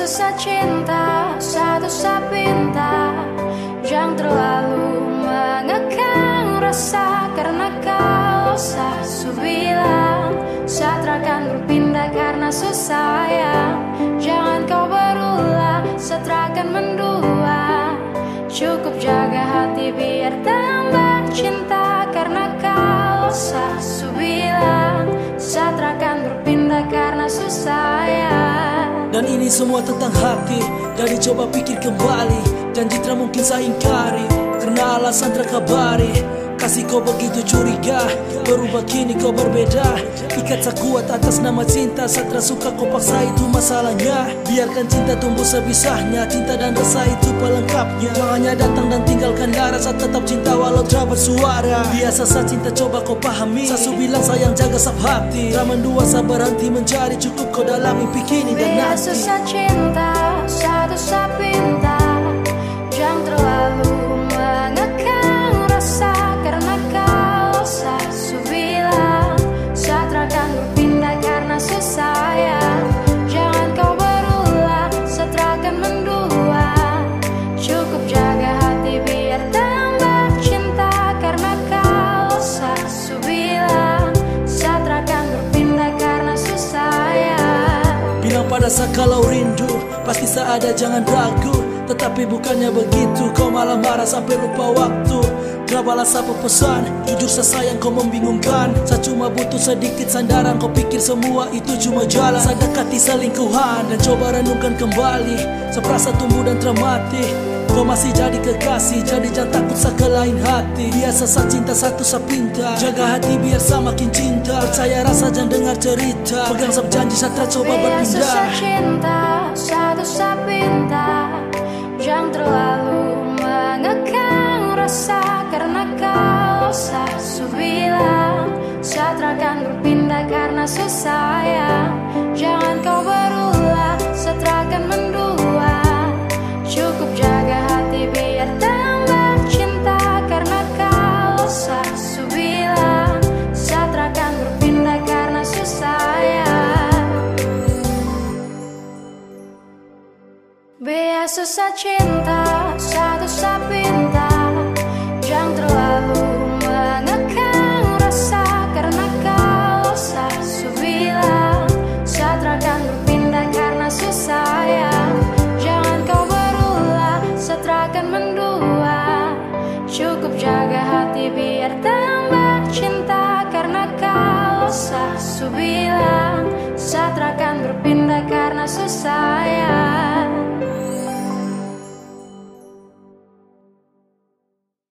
susah cinta, satu sapinta. Jangan terlalu mengekang rasa, karena kalau saya bilang Satra akan berpindah karena susah ya. Jangan kau berulah, Satra akan mendua. Cukup jaga hati biar tambah cinta, karena kalau saya bilang Satra akan berpindah karena susah ya. Dan ini semua tentang hati, jadi coba pikir kembali. Janji tak mungkin saya ingkari, karena alasan terkabari. Kasih kau begitu curiga, berubah kini kau berbeda. Ikat tak kuat atas nama cinta, Satra suka kau paksa itu masalahnya. Biarkan cinta tumbuh sebisahnya, cinta dan rasa itu pelengkapnya. Makanya datang dan tinggalkan darah, saat tetap cinta walau tak bersuara. Biasa saat cinta coba kau pahami, Sasu bilang sayang jaga sab hati. Tak mendua saya berhenti mencari, cukup kau dalam mimpi kini dan nanti. Biasa saat cinta, satu sapinta. Jangan terlalu mengekang rasa, karena kalau saya bilang Satra akan berpindah karena susah ya. Jangan kau berulah, Satra akan mendua. Cukup jaga hati biar tambah cinta, karena kalau saya bilang Satra akan berpindah karena susah ya. Bilang pada saya kalau rindu, pasti saya ada jangan ragu. Tetapi bukannya begitu, kau malah marah sampai lupa waktu. Gak balas apa pesan, jujur saya sayang kau membingungkan. Saya cuma butuh sedikit sandaran, kau pikir semua itu cuma jalan. Saya dekati selingkuhan dan coba renungkan kembali. Seperasa tumbuh dan termati, kau masih jadi kekasih, jadi jangan takut saya ke lain hati. Biasa saya cinta satu saya pinta, jaga hati biar saya makin cinta. Percaya rasa jangan dengar cerita, pegang sab janji Satra coba berpindah. Biasa cinta, satu sapinta. Jangan terlalu mengekang rasa, karena kalau saya bilang Satra akan berpindah karena susah ya. Jangan kau berulah, Satra akan mendua. Cukup jaga hati biar tambah cinta, karena kalau saya bilang Satra akan berpindah karena susah ya. Biasa saat cinta, satu sapinta. Jangan terlalu mengekang rasa, karena kalau saya bilang Satra akan berpindah karena susah ya. Jangan kau berulah, Satra akan mendua. Cukup jaga hati biar tambah cinta, karena kalau saya bilang Satra akan berpindah karena susah ya.